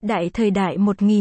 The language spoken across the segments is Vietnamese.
Đại thời đại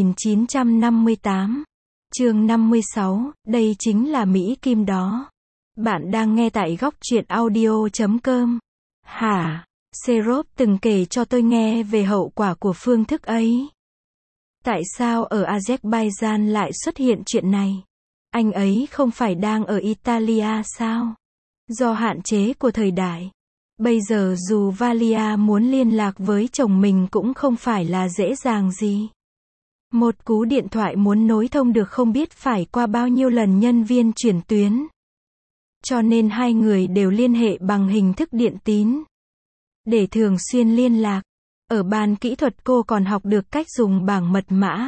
1958. Chương 56, đây chính là Mỹ Kim đó. Bạn đang nghe tại góc truyện audio.com. Hả? Serov từng kể cho tôi nghe về hậu quả của phương thức ấy. Tại sao ở Azerbaijan lại xuất hiện chuyện này? Anh ấy không phải đang ở Italia sao? Do hạn chế của thời đại. Bây giờ dù Valia muốn liên lạc với chồng mình cũng không phải là dễ dàng gì. Một cú điện thoại muốn nối thông được không biết phải qua bao nhiêu lần nhân viên chuyển tuyến. Cho nên hai người đều liên hệ bằng hình thức điện tín. Để thường xuyên liên lạc. Ở ban kỹ thuật cô còn học được cách dùng bảng mật mã.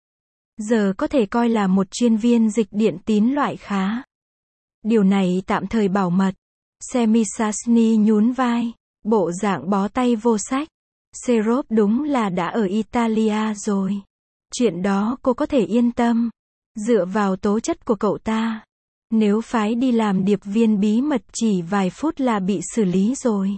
Giờ có thể coi là một chuyên viên dịch điện tín loại khá. Điều này tạm thời bảo mật. Semisasny nhún vai, bộ dạng bó tay vô sách. Serov đúng là đã ở Italia rồi. Chuyện đó cô có thể yên tâm. Dựa vào tố chất của cậu ta. Nếu phái đi làm điệp viên bí mật chỉ vài phút là bị xử lý rồi.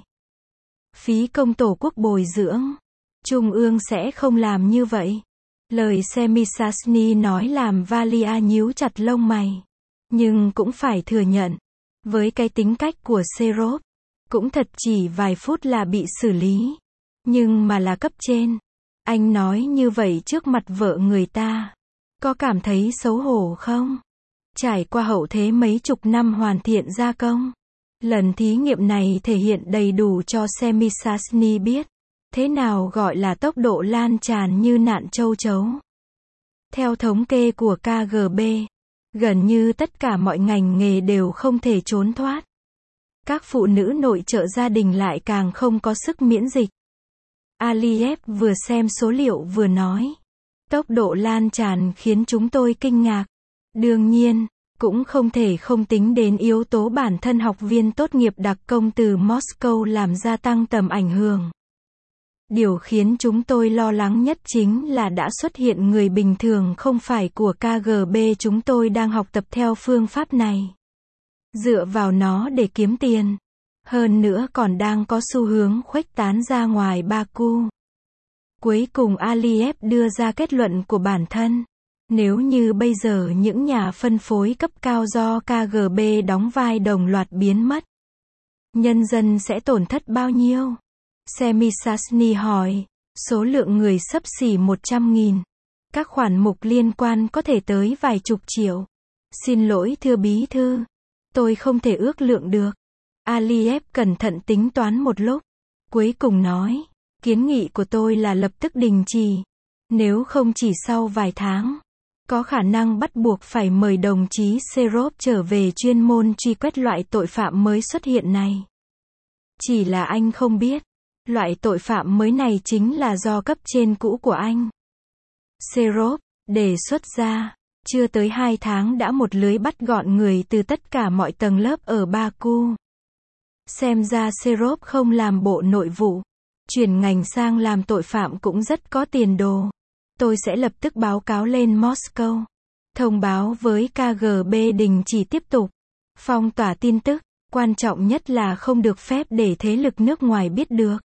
Phí công tổ quốc bồi dưỡng. Trung ương sẽ không làm như vậy. Lời Semisasny nói làm Valia nhíu chặt lông mày. Nhưng cũng phải thừa nhận. Với cái tính cách của Serov, cũng thật chỉ vài phút là bị xử lý. Nhưng mà là cấp trên. Anh nói như vậy trước mặt vợ người ta. Có cảm thấy xấu hổ không? Trải qua hậu thế mấy chục năm hoàn thiện gia công. Lần thí nghiệm này thể hiện đầy đủ cho Semisasny biết. Thế nào gọi là tốc độ lan tràn như nạn châu chấu. Theo thống kê của KGB. Gần như tất cả mọi ngành nghề đều không thể trốn thoát. Các phụ nữ nội trợ gia đình lại càng không có sức miễn dịch. Aliyev vừa xem số liệu vừa nói. Tốc độ lan tràn khiến chúng tôi kinh ngạc. Đương nhiên, cũng không thể không tính đến yếu tố bản thân học viên tốt nghiệp đặc công từ Moscow làm gia tăng tầm ảnh hưởng. Điều khiến chúng tôi lo lắng nhất chính là đã xuất hiện người bình thường không phải của KGB, chúng tôi đang học tập theo phương pháp này. Dựa vào nó để kiếm tiền. Hơn nữa còn đang có xu hướng khuếch tán ra ngoài Baku. Cuối cùng Aliyev đưa ra kết luận của bản thân. Nếu như bây giờ những nhà phân phối cấp cao do KGB đóng vai đồng loạt biến mất, nhân dân sẽ tổn thất bao nhiêu? Semisasny hỏi, số lượng người xấp xỉ 100.000. Các khoản mục liên quan có thể tới vài chục triệu. Xin lỗi thưa bí thư. Tôi không thể ước lượng được. Aliyev cẩn thận tính toán một lúc. Cuối cùng nói, kiến nghị của tôi là lập tức đình chỉ. Nếu không chỉ sau vài tháng, có khả năng bắt buộc phải mời đồng chí Serov trở về chuyên môn truy quét loại tội phạm mới xuất hiện này. Chỉ là anh không biết. Loại tội phạm mới này chính là do cấp trên cũ của anh. Serov đề xuất ra, chưa tới 2 tháng đã một lưới bắt gọn người từ tất cả mọi tầng lớp ở Baku. Xem ra Serov không làm bộ nội vụ, chuyển ngành sang làm tội phạm cũng rất có tiền đồ. Tôi sẽ lập tức báo cáo lên Moscow. Thông báo với KGB đình chỉ tiếp tục. Phong tỏa tin tức, quan trọng nhất là không được phép để thế lực nước ngoài biết được.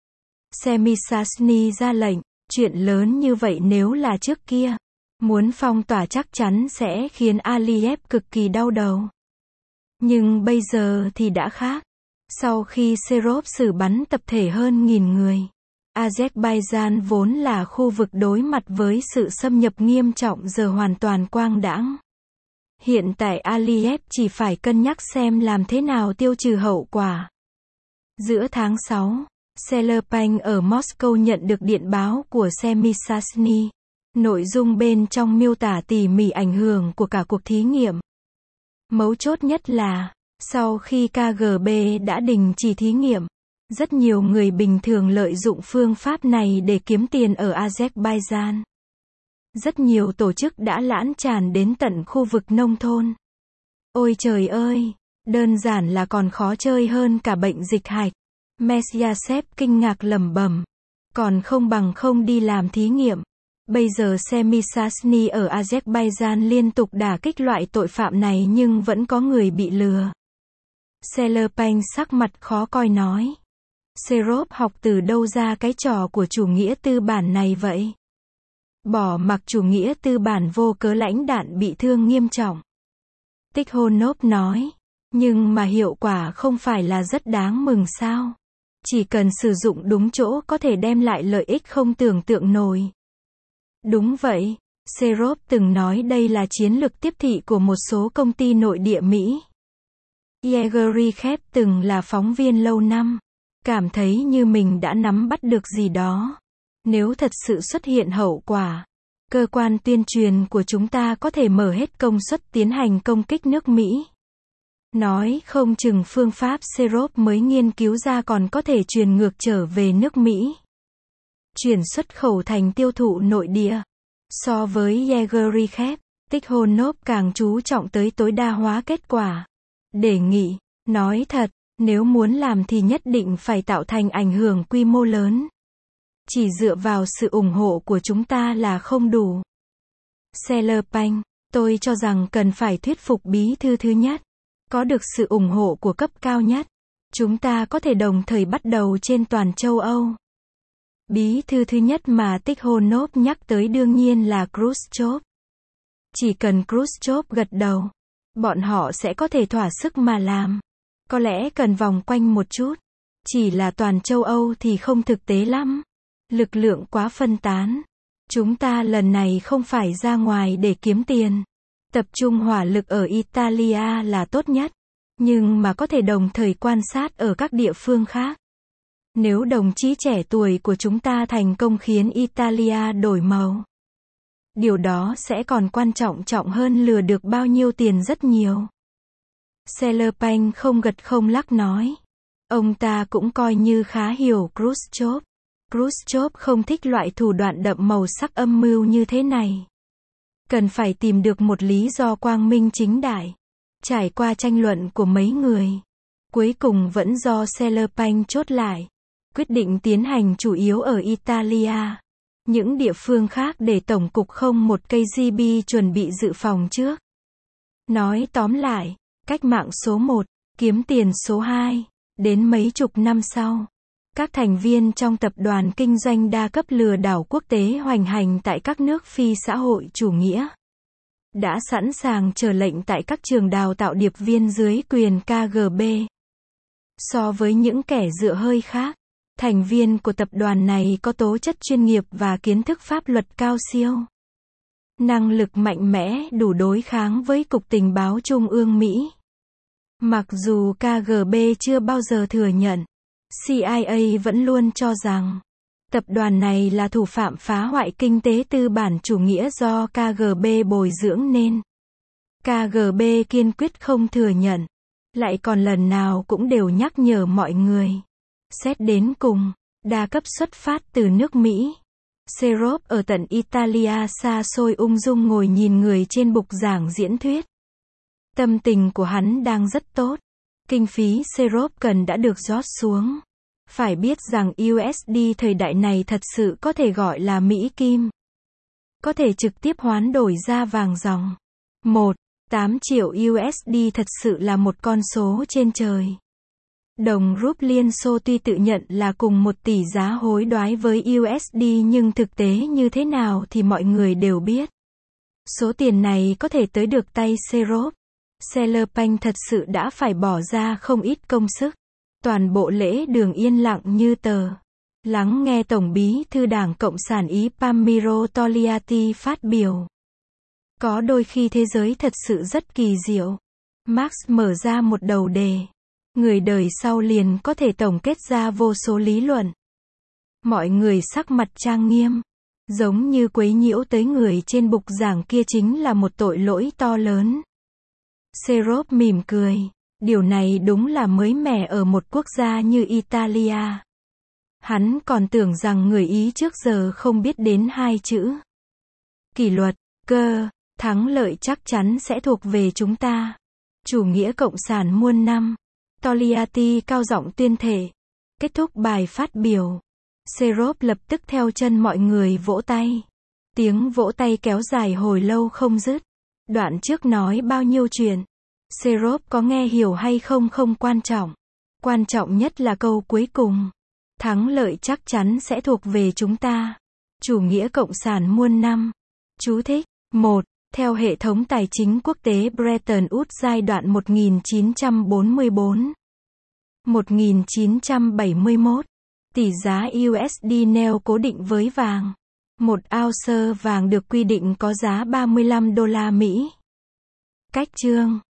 Semisasny ra lệnh, chuyện lớn như vậy nếu là trước kia, muốn phong tỏa chắc chắn sẽ khiến Aliyev cực kỳ đau đầu. Nhưng bây giờ thì đã khác. Sau khi Serov xử bắn tập thể hơn 1.000 người, Azerbaijan vốn là khu vực đối mặt với sự xâm nhập nghiêm trọng giờ hoàn toàn quang đãng. Hiện tại Aliyev chỉ phải cân nhắc xem làm thế nào tiêu trừ hậu quả. Giữa tháng 6, Selepeng ở Moscow nhận được điện báo của Semisasny. Nội dung bên trong miêu tả tỉ mỉ ảnh hưởng của cả cuộc thí nghiệm. Mấu chốt nhất là, sau khi KGB đã đình chỉ thí nghiệm, rất nhiều người bình thường lợi dụng phương pháp này để kiếm tiền ở Azerbaijan. Rất nhiều tổ chức đã lãn tràn đến tận khu vực nông thôn. Ôi trời ơi, đơn giản là còn khó chơi hơn cả bệnh dịch hạch. Mesyachev kinh ngạc lẩm bẩm. Còn không bằng không đi làm thí nghiệm. Bây giờ Semisasny ở Azerbaijan liên tục đả kích loại tội phạm này nhưng vẫn có người bị lừa. Selepeng sắc mặt khó coi nói. Serov học từ đâu ra cái trò của chủ nghĩa tư bản này vậy? bỏ mặc chủ nghĩa tư bản vô cớ lãnh đạn bị thương nghiêm trọng. Tikhonov nói, nhưng mà hiệu quả không phải là rất đáng mừng sao? Chỉ cần sử dụng đúng chỗ có thể đem lại lợi ích không tưởng tượng nổi. Đúng vậy, Serov từng nói đây là chiến lược tiếp thị của một số công ty nội địa Mỹ. Yegerikhev từng là phóng viên lâu năm, cảm thấy như mình đã nắm bắt được gì đó. Nếu thật sự xuất hiện hậu quả, cơ quan tuyên truyền của chúng ta có thể mở hết công suất tiến hành công kích nước Mỹ. Nói không chừng phương pháp Serov mới nghiên cứu ra còn có thể truyền ngược trở về nước Mỹ. Chuyển xuất khẩu thành tiêu thụ nội địa. So với Yegerikhev, Tikhonov càng chú trọng tới tối đa hóa kết quả. Đề nghị, nói thật, nếu muốn làm thì nhất định phải tạo thành ảnh hưởng quy mô lớn. Chỉ dựa vào sự ủng hộ của chúng ta là không đủ. Selerpank, tôi cho rằng cần phải thuyết phục bí thư thứ nhất. Có được sự ủng hộ của cấp cao nhất, chúng ta có thể đồng thời bắt đầu trên toàn châu Âu. Bí thư thứ nhất mà Tikhonov nhắc tới đương nhiên là Khrushchev. Chỉ cần Khrushchev gật đầu, bọn họ sẽ có thể thỏa sức mà làm. Có lẽ cần vòng quanh một chút. Chỉ là toàn châu Âu thì không thực tế lắm. Lực lượng quá phân tán. Chúng ta lần này không phải ra ngoài để kiếm tiền. Tập trung hỏa lực ở Italia là tốt nhất. Nhưng mà có thể đồng thời quan sát ở các địa phương khác. Nếu đồng chí trẻ tuổi của chúng ta thành công khiến Italia đổi màu, điều đó sẽ còn quan trọng hơn lừa được bao nhiêu tiền rất nhiều. Selerpank không gật không lắc nói. Ông ta cũng coi như khá hiểu Khrushchev. Khrushchev không thích loại thủ đoạn đậm màu sắc âm mưu như thế này. Cần phải tìm được một lý do quang minh chính đại. Trải qua tranh luận của mấy người, cuối cùng vẫn do Selerpank chốt lại. Quyết định tiến hành chủ yếu ở Italia. Những địa phương khác để Tổng cục không một KGB chuẩn bị dự phòng trước. Nói tóm lại, cách mạng số 1, kiếm tiền số 2, đến mấy chục năm sau. Các thành viên trong tập đoàn kinh doanh đa cấp lừa đảo quốc tế hoành hành tại các nước phi xã hội chủ nghĩa. Đã sẵn sàng chờ lệnh tại các trường đào tạo điệp viên dưới quyền KGB. So với những kẻ dựa hơi khác, thành viên của tập đoàn này có tố chất chuyên nghiệp và kiến thức pháp luật cao siêu. Năng lực mạnh mẽ đủ đối kháng với Cục Tình báo Trung ương Mỹ. Mặc dù KGB chưa bao giờ thừa nhận, CIA vẫn luôn cho rằng tập đoàn này là thủ phạm phá hoại kinh tế tư bản chủ nghĩa do KGB bồi dưỡng nên. KGB kiên quyết không thừa nhận, lại còn lần nào cũng đều nhắc nhở mọi người. Xét đến cùng, đa cấp xuất phát từ nước Mỹ. Serov ở tận Italia xa xôi ung dung ngồi nhìn người trên bục giảng diễn thuyết. Tâm tình của hắn đang rất tốt. Kinh phí Serov cần đã được rót xuống. Phải biết rằng USD thời đại này thật sự có thể gọi là Mỹ Kim. Có thể trực tiếp hoán đổi ra vàng ròng. 8 triệu USD thật sự là một con số trên trời. Đồng rúp Liên Xô tuy tự nhận là cùng một tỷ giá hối đoái với USD nhưng thực tế như thế nào thì mọi người đều biết. Số tiền này có thể tới được tay Serov. Selerpank thật sự đã phải bỏ ra không ít công sức. Toàn bộ lễ đường yên lặng như tờ. Lắng nghe Tổng bí thư Đảng Cộng sản Ý Palmiro Togliatti phát biểu. Có đôi khi thế giới thật sự rất kỳ diệu. Marx mở ra một đầu đề. Người đời sau liền có thể tổng kết ra vô số lý luận. Mọi người sắc mặt trang nghiêm. Giống như quấy nhiễu tới người trên bục giảng kia chính là một tội lỗi to lớn. Serov mỉm cười. Điều này đúng là mới mẻ ở một quốc gia như Italia. Hắn còn tưởng rằng người Ý trước giờ không biết đến hai chữ. Kỷ luật, thắng lợi chắc chắn sẽ thuộc về chúng ta. Chủ nghĩa cộng sản muôn năm. Togliatti cao giọng tuyên thệ. Kết thúc bài phát biểu. Serov lập tức theo chân mọi người vỗ tay. Tiếng vỗ tay kéo dài hồi lâu không dứt. Đoạn trước nói bao nhiêu chuyện. Serov có nghe hiểu hay không không quan trọng. Quan trọng nhất là câu cuối cùng. Thắng lợi chắc chắn sẽ thuộc về chúng ta. Chủ nghĩa cộng sản muôn năm. Chú thích. 1. Theo hệ thống tài chính quốc tế Bretton Woods giai đoạn 1944-1971, tỷ giá USD neo cố định với vàng. Một ounce vàng được quy định có giá $35. Cách chương